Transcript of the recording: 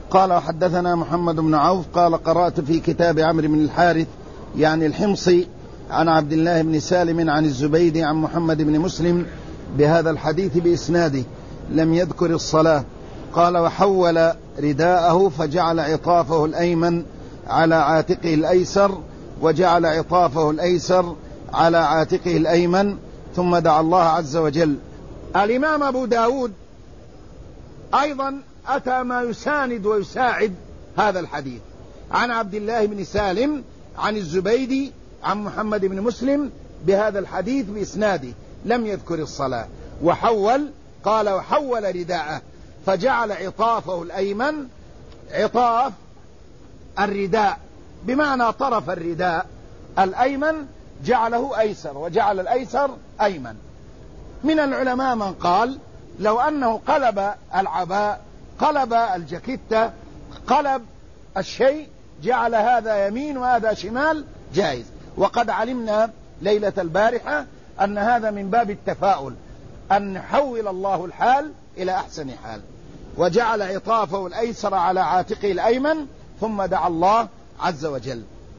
قال وحدثنا محمد بن عوف قال قرأت في كتاب عمرو بن الحارث يعني الحمصي عن عبد الله بن سالم عن الزبيدي عن محمد بن مسلم بهذا الحديث بإسناده لم يذكر الصلاة. قال وحول رداءه فجعل عطافه الأيمن على عاتقه الأيسر وجعل عطافه الأيسر على عاتقه الأيمن ثم دعا الله عز وجل. الإمام أبو داود أيضا أتى ما يساند ويساعد هذا الحديث عن عبد الله بن سالم عن الزبيدي عن محمد بن مسلم بهذا الحديث بإسناده لم يذكر الصلاة. وحول قال وحول رداءه فجعل عطافه الأيمن، عطاف الرداء بمعنى طرف الرداء الأيمن جعله أيسر وجعل الأيسر أيمن. من العلماء من قال لو أنه قلب العباء، قلب الجاكيتة، قلب الشيء، جعل هذا يمين وهذا شمال جائز. وقد علمنا ليلة البارحة أن هذا من باب التفاؤل، أن يحول الله الحال إلى أحسن حال. وجعل عطافه الأيسر على عاتقه الأيمن ثم دعا الله عز وجل.